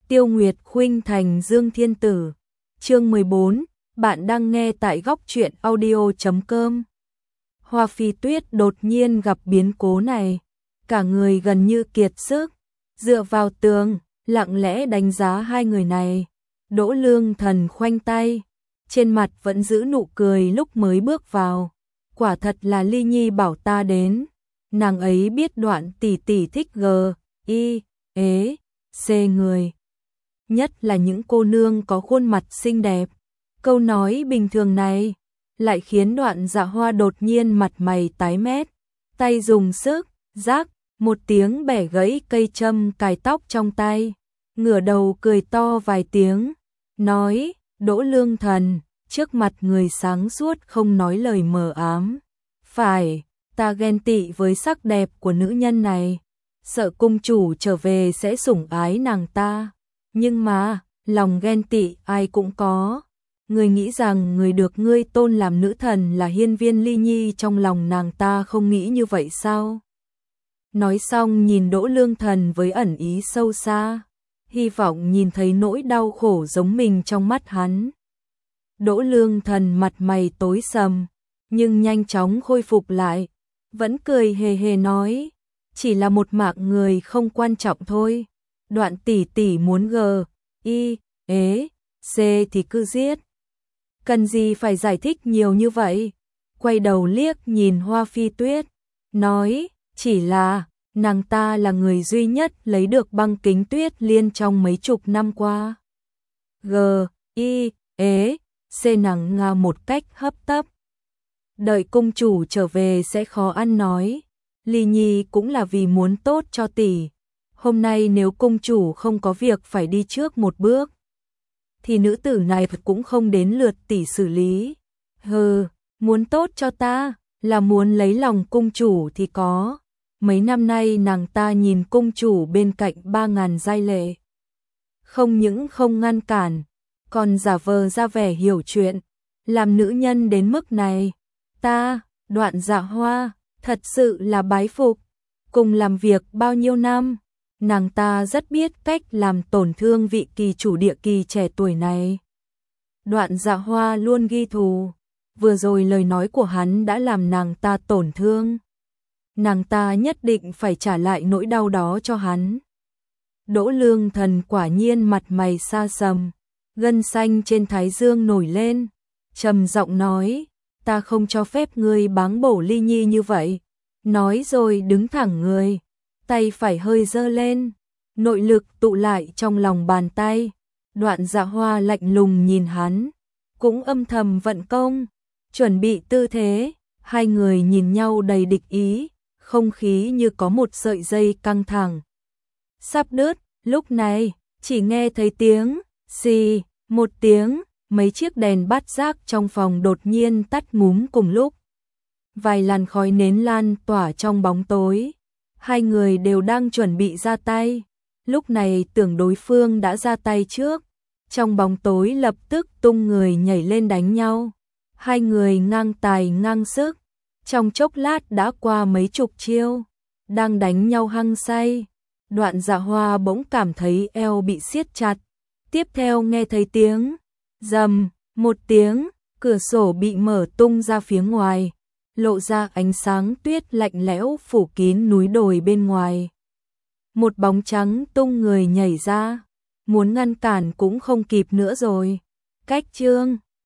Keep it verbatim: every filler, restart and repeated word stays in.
Tiêu Nguyệt khuynh thành Dương Thiên Tử. Chương mười bốn, bạn đang nghe tại góc truyện audio chấm com. Hoa Phi Tuyết đột nhiên gặp biến cố này, cả người gần như kiệt sức, dựa vào tường, lặng lẽ đánh giá hai người này. Đỗ Lương Thần khoanh tay, trên mặt vẫn giữ nụ cười lúc mới bước vào. Quả thật là Ly Nhi bảo ta đến, nàng ấy biết Đoạn tỷ tỷ thích G, I, ế, C người. Nhất là những cô nương có khuôn mặt xinh đẹp. Câu nói bình thường này lại khiến Đoạn Dạ Hoa đột nhiên mặt mày tái mét, tay dùng sức, rắc, một tiếng bẻ gãy cây châm cài tóc trong tay, ngửa đầu cười to vài tiếng, nói, Đỗ Lương Thần, trước mặt người sáng suốt không nói lời mờ ám. Phải, ta ghen tị với sắc đẹp của nữ nhân này, sợ cung chủ trở về sẽ sủng ái nàng ta. Nhưng mà, lòng ghen tị ai cũng có. Người nghĩ rằng người được ngươi tôn làm nữ thần là hiên viên Ly Nhi, trong lòng nàng ta không nghĩ như vậy sao? Nói xong nhìn Đỗ Lương Thần với ẩn ý sâu xa, hy vọng nhìn thấy nỗi đau khổ giống mình trong mắt hắn. Đỗ Lương Thần mặt mày tối sầm, nhưng nhanh chóng khôi phục lại, vẫn cười hề hề nói, chỉ là một mạng người không quan trọng thôi. Đoạn tỷ tỷ muốn G, I, ế, C thì cứ giết. Cần gì phải giải thích nhiều như vậy? Quay đầu liếc nhìn Hoa Phi Tuyết, nói, chỉ là, nàng ta là người duy nhất lấy được băng kính tuyết liên trong mấy chục năm qua. G, I, ế, C nàng nga một cách hấp tấp. Đợi cung chủ trở về sẽ khó ăn nói. Ly Nhi cũng là vì muốn tốt cho tỷ. Hôm nay nếu cung chủ không có việc phải đi trước một bước, thì nữ tử này cũng không đến lượt tỷ xử lý. Hừ, muốn tốt cho ta, là muốn lấy lòng cung chủ thì có. Mấy năm nay nàng ta nhìn cung chủ bên cạnh ba ngàn giai lệ, không những không ngăn cản, còn giả vờ ra vẻ hiểu chuyện, làm nữ nhân đến mức này. Ta, Đoạn Dạ Hoa, thật sự là bái phục. Cùng làm việc bao nhiêu năm, nàng ta rất biết cách làm tổn thương vị kỳ chủ địa kỳ trẻ tuổi này. Đoạn Dạ Hoa luôn ghi thù, vừa rồi lời nói của hắn đã làm nàng ta tổn thương. Nàng ta nhất định phải trả lại nỗi đau đó cho hắn. Đỗ Lương Thần quả nhiên mặt mày xa sầm, gân xanh trên thái dương nổi lên, trầm giọng nói, ta không cho phép ngươi báng bổ Ly Nhi như vậy. Nói rồi đứng thẳng người, tay phải hơi giơ lên, nội lực tụ lại trong lòng bàn tay. Đoạn Dạ Hoa lạnh lùng nhìn hắn, cũng âm thầm vận công, chuẩn bị tư thế. Hai người nhìn nhau đầy địch ý, không khí như có một sợi dây căng thẳng sắp đứt. Lúc này chỉ nghe thấy tiếng xì, một tiếng, mấy chiếc đèn bát giác trong phòng đột nhiên tắt ngúm cùng lúc. Vài làn khói nến lan tỏa trong bóng tối. Hai người đều đang chuẩn bị ra tay, lúc này tưởng đối phương đã ra tay trước. Trong bóng tối lập tức tung người nhảy lên đánh nhau. Hai người ngang tài ngang sức, trong chốc lát đã qua mấy chục chiêu, đang đánh nhau hăng say. Đoạn Dạ Hoa bỗng cảm thấy eo bị siết chặt, tiếp theo nghe thấy tiếng rầm, một tiếng, cửa sổ bị mở tung ra phía ngoài, lộ ra ánh sáng tuyết lạnh lẽo phủ kín núi đồi bên ngoài. Một bóng trắng tung người nhảy ra, muốn ngăn cản cũng không kịp nữa rồi. Cách chương